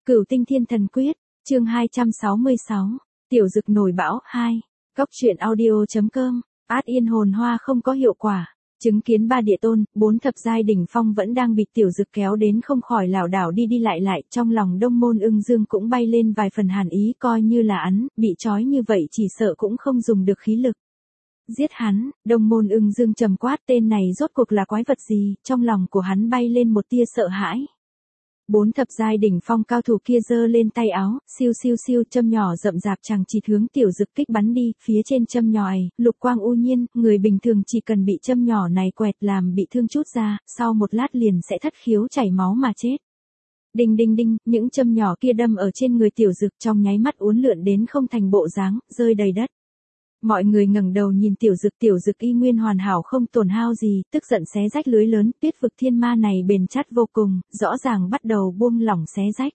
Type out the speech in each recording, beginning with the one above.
Cửu Tinh Thiên Thần Quyết, chương 266, Tiểu Dực nổi bão 2, Góc truyện audio.com, át yên hồn hoa không có hiệu quả, chứng kiến ba địa tôn, 4 thập giai đỉnh phong vẫn đang bị Tiểu Dực kéo đến không khỏi lảo đảo đi lại, trong lòng Đông Môn Ưng Dương cũng bay lên vài phần hàn ý, coi như là hắn, bị trói như vậy chỉ sợ cũng không dùng được khí lực. Giết hắn, Đông Môn Ưng Dương trầm quát, tên này rốt cuộc là quái vật gì, trong lòng của hắn bay lên một tia sợ hãi. 4 thập giai đỉnh phong cao thủ kia giơ lên tay áo, siêu châm nhỏ rậm rạp chằng chịt hướng Tiểu Dực kích bắn đi, phía trên châm nhỏ ấy, lục quang u nhiên, người bình thường chỉ cần bị châm nhỏ này quẹt làm bị thương chút ra, sau một lát liền sẽ thất khiếu chảy máu mà chết. Đinh, những châm nhỏ kia đâm ở trên người Tiểu Dực trong nháy mắt uốn lượn đến không thành bộ dáng, rơi đầy đất. Mọi người ngẩng đầu nhìn Tiểu Dực y nguyên hoàn hảo không tổn hao gì, tức giận xé rách lưới lớn, Tuyết vực thiên ma này bền chặt vô cùng, rõ ràng bắt đầu buông lỏng xé rách.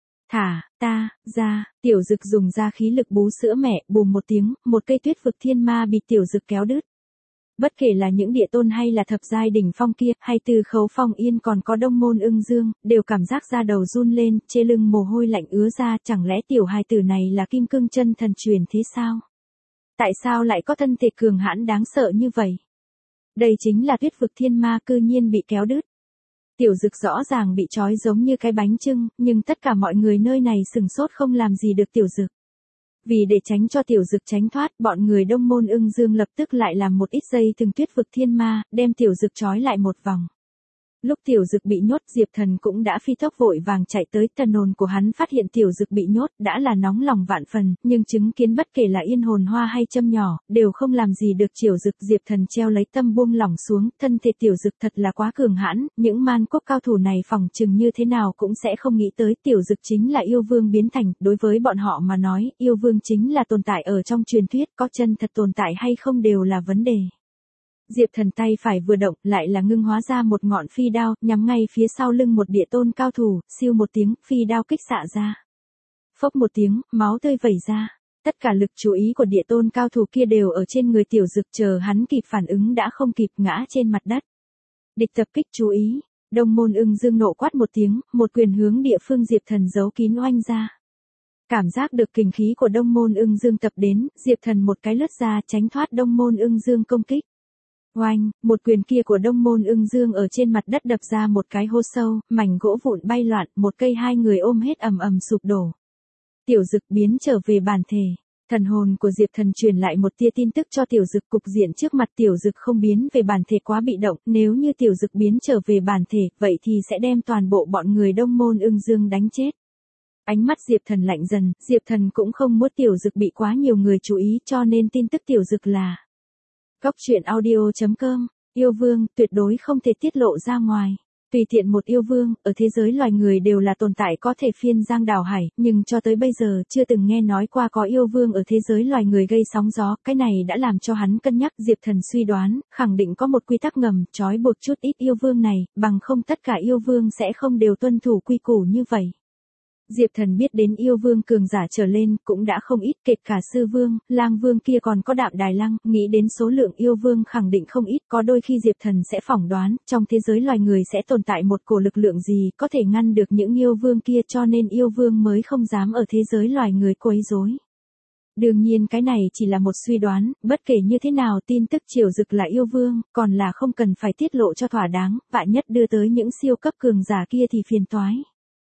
Thả ta ra, Tiểu Dực dùng ra khí lực bú sữa mẹ, bùm một tiếng, một cây Tuyết vực thiên ma bị Tiểu Dực kéo đứt. Bất kể là những địa tôn hay là thập giai đỉnh phong kia, hay Từ Khấu Phong Yên còn có Đông Môn Ưng Dương, đều cảm giác da đầu run lên, trên lưng mồ hôi lạnh ứa ra, chẳng lẽ tiểu hài tử này là kim cương chân thần truyền thế sao? Tại sao lại có thân thể cường hãn đáng sợ như vậy? Đây chính là Tuyết vực thiên ma cư nhiên bị kéo đứt. Tiểu Dực rõ ràng bị trói giống như cái bánh chưng, nhưng tất cả mọi người nơi này sừng sốt không làm gì được Tiểu Dực. Vì để tránh cho Tiểu Dực tránh thoát, bọn người Đông Môn Ưng Dương lập tức lại làm một ít dây thừng Tuyết vực thiên ma, đem Tiểu Dực trói lại một vòng. Lúc Tiểu Dực bị nhốt, Diệp Thần cũng đã phi tốc vội vàng chạy tới, thần hồn của hắn phát hiện Tiểu Dực bị nhốt, đã là nóng lòng vạn phần, nhưng chứng kiến bất kể là yên hồn hoa hay châm nhỏ, đều không làm gì được Tiểu Dực. Diệp Thần treo lấy tâm buông lỏng xuống, thân thể Tiểu Dực thật là quá cường hãn, những man quốc cao thủ này phỏng chừng như thế nào cũng sẽ không nghĩ tới Tiểu Dực chính là yêu vương biến thành, đối với bọn họ mà nói, yêu vương chính là tồn tại ở trong truyền thuyết, có chân thật tồn tại hay không đều là vấn đề. Diệp Thần tay phải vừa động, lại là ngưng hóa ra một ngọn phi đao, nhắm ngay phía sau lưng một địa tôn cao thủ, siêu một tiếng, phi đao kích xạ ra. Phốc một tiếng, máu tươi vẩy ra. Tất cả lực chú ý của địa tôn cao thủ kia đều ở trên người Tiểu Dực, chờ hắn kịp phản ứng đã không kịp, ngã trên mặt đất. Địch tập kích chú ý, Đông Môn Ưng Dương nộ quát một tiếng, một quyền hướng địa phương Diệp Thần giấu kín oanh ra. Cảm giác được kình khí của Đông Môn Ưng Dương tập đến, Diệp Thần một cái lướt ra tránh thoát Đông Môn Ưng Dương công kích. Oanh, một quyền kia của Đông Môn Ưng Dương ở trên mặt đất đập ra một cái hố sâu, mảnh gỗ vụn bay loạn, một cây hai người ôm hết ầm sụp đổ. Tiểu Dực biến trở về bản thể, thần hồn của Diệp Thần truyền lại một tia tin tức cho Tiểu Dực, cục diện trước mặt Tiểu Dực không biến về bản thể quá bị động, nếu như Tiểu Dực biến trở về bản thể, vậy thì sẽ đem toàn bộ bọn người Đông Môn Ưng Dương đánh chết. Ánh mắt Diệp Thần lạnh dần, Diệp Thần cũng không muốn Tiểu Dực bị quá nhiều người chú ý, cho nên tin tức Tiểu Dực là Góc truyện audio.com, yêu vương, tuyệt đối không thể tiết lộ ra ngoài. Tùy tiện một yêu vương, ở thế giới loài người đều là tồn tại có thể phiên giang đảo hải, nhưng cho tới bây giờ chưa từng nghe nói qua có yêu vương ở thế giới loài người gây sóng gió, cái này đã làm cho hắn cân nhắc. Diệp Thần suy đoán, khẳng định có một quy tắc ngầm, trói buộc chút ít yêu vương này, bằng không tất cả yêu vương sẽ không đều tuân thủ quy củ như vậy. Diệp Thần biết đến yêu vương cường giả trở lên, cũng đã không ít, kể cả sư vương, lang vương kia còn có Đạm Đài Lăng, nghĩ đến số lượng yêu vương khẳng định không ít, có đôi khi Diệp Thần sẽ phỏng đoán, trong thế giới loài người sẽ tồn tại một cổ lực lượng gì, có thể ngăn được những yêu vương kia, cho nên yêu vương mới không dám ở thế giới loài người quấy rối. Đương nhiên cái này chỉ là một suy đoán, bất kể như thế nào tin tức Tiểu Dực là yêu vương, còn là không cần phải tiết lộ cho thỏa đáng, vạn nhất đưa tới những siêu cấp cường giả kia thì phiền toái.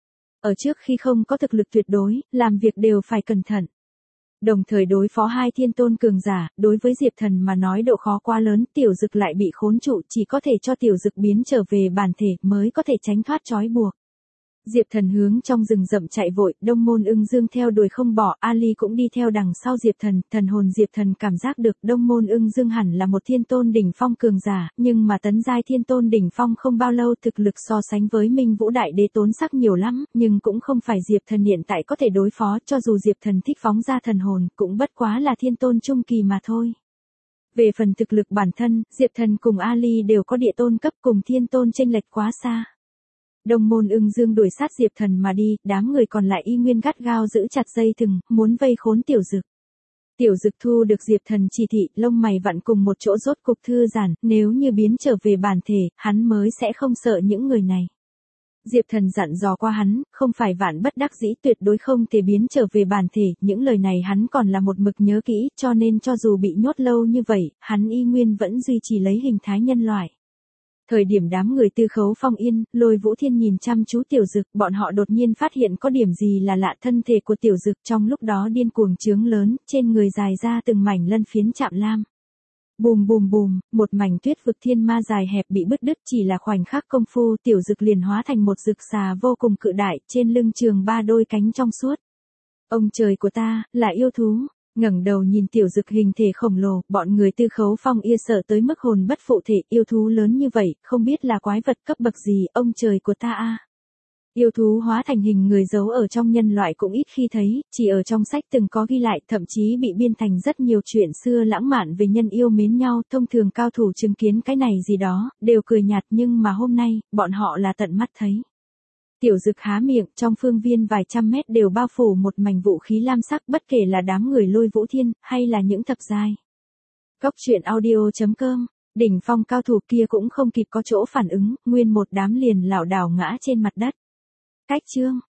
Ở trước khi không có thực lực tuyệt đối, làm việc đều phải cẩn thận. Đồng thời đối phó hai thiên tôn cường giả, đối với Diệp Thần mà nói độ khó quá lớn, Tiểu Dực lại bị khốn trụ, chỉ có thể cho Tiểu Dực biến trở về bản thể mới có thể tránh thoát trói buộc. Diệp Thần hướng trong rừng rậm chạy vội, Đông Môn Ưng Dương theo đuổi không bỏ, Ali cũng đi theo đằng sau Diệp Thần, thần hồn Diệp Thần cảm giác được Đông Môn Ưng Dương hẳn là một thiên tôn đỉnh phong cường giả, nhưng mà tấn giai thiên tôn đỉnh phong không bao lâu, thực lực so sánh với Minh Vũ Đại Đế tốn sắc nhiều lắm, nhưng cũng không phải Diệp Thần hiện tại có thể đối phó, cho dù Diệp Thần thích phóng ra thần hồn, cũng bất quá là thiên tôn trung kỳ mà thôi. Về phần thực lực bản thân, Diệp Thần cùng Ali đều có địa tôn cấp, cùng thiên tôn chênh lệch quá xa. Đông Môn Ưng Dương đuổi sát Diệp Thần mà đi, đám người còn lại y nguyên gắt gao giữ chặt dây thừng, muốn vây khốn Tiểu Dực. Tiểu Dực thu được Diệp Thần chỉ thị, lông mày vặn cùng một chỗ rốt cục thư giãn, nếu như biến trở về bản thể, hắn mới sẽ không sợ những người này. Diệp Thần dặn dò qua hắn, không phải vạn bất đắc dĩ tuyệt đối không thể biến trở về bản thể, những lời này hắn còn là một mực nhớ kỹ, cho nên cho dù bị nhốt lâu như vậy, hắn y nguyên vẫn duy trì lấy hình thái nhân loại. Thời điểm đám người Tư Khấu Phong Yên, Lôi Vũ Thiên nhìn chăm chú Tiểu Dực, bọn họ đột nhiên phát hiện có điểm gì là lạ, thân thể của Tiểu Dực trong lúc đó điên cuồng trướng lớn, trên người dài ra từng mảnh lân phiến chạm lam. Bùm bùm bùm, một mảnh tuyết vực thiên ma dài hẹp bị bứt đứt, chỉ là khoảnh khắc công phu, Tiểu Dực liền hóa thành một dực xà vô cùng cự đại, trên lưng trường 3 đôi cánh trong suốt. Ông trời của ta, là yêu thú. Ngẩng đầu nhìn Tiểu Dực hình thể khổng lồ, bọn người Tư Khấu Phong Yên sợ tới mức hồn bất phụ thể, yêu thú lớn như vậy, không biết là quái vật cấp bậc gì, ông trời của ta a. Yêu thú hóa thành hình người giấu ở trong nhân loại cũng ít khi thấy, chỉ ở trong sách từng có ghi lại, thậm chí bị biên thành rất nhiều chuyện xưa lãng mạn về nhân yêu mến nhau, thông thường cao thủ chứng kiến cái này gì đó, đều cười nhạt, nhưng mà hôm nay, bọn họ là tận mắt thấy. Tiểu Dực há miệng, trong phương viên vài trăm mét đều bao phủ một mảnh vũ khí lam sắc, bất kể là đám người Lôi Vũ Thiên, hay là những thập giai. Cốc truyện audio.com, đỉnh phong cao thủ kia cũng không kịp có chỗ phản ứng, nguyên một đám liền lảo đảo ngã trên mặt đất. Cách chương.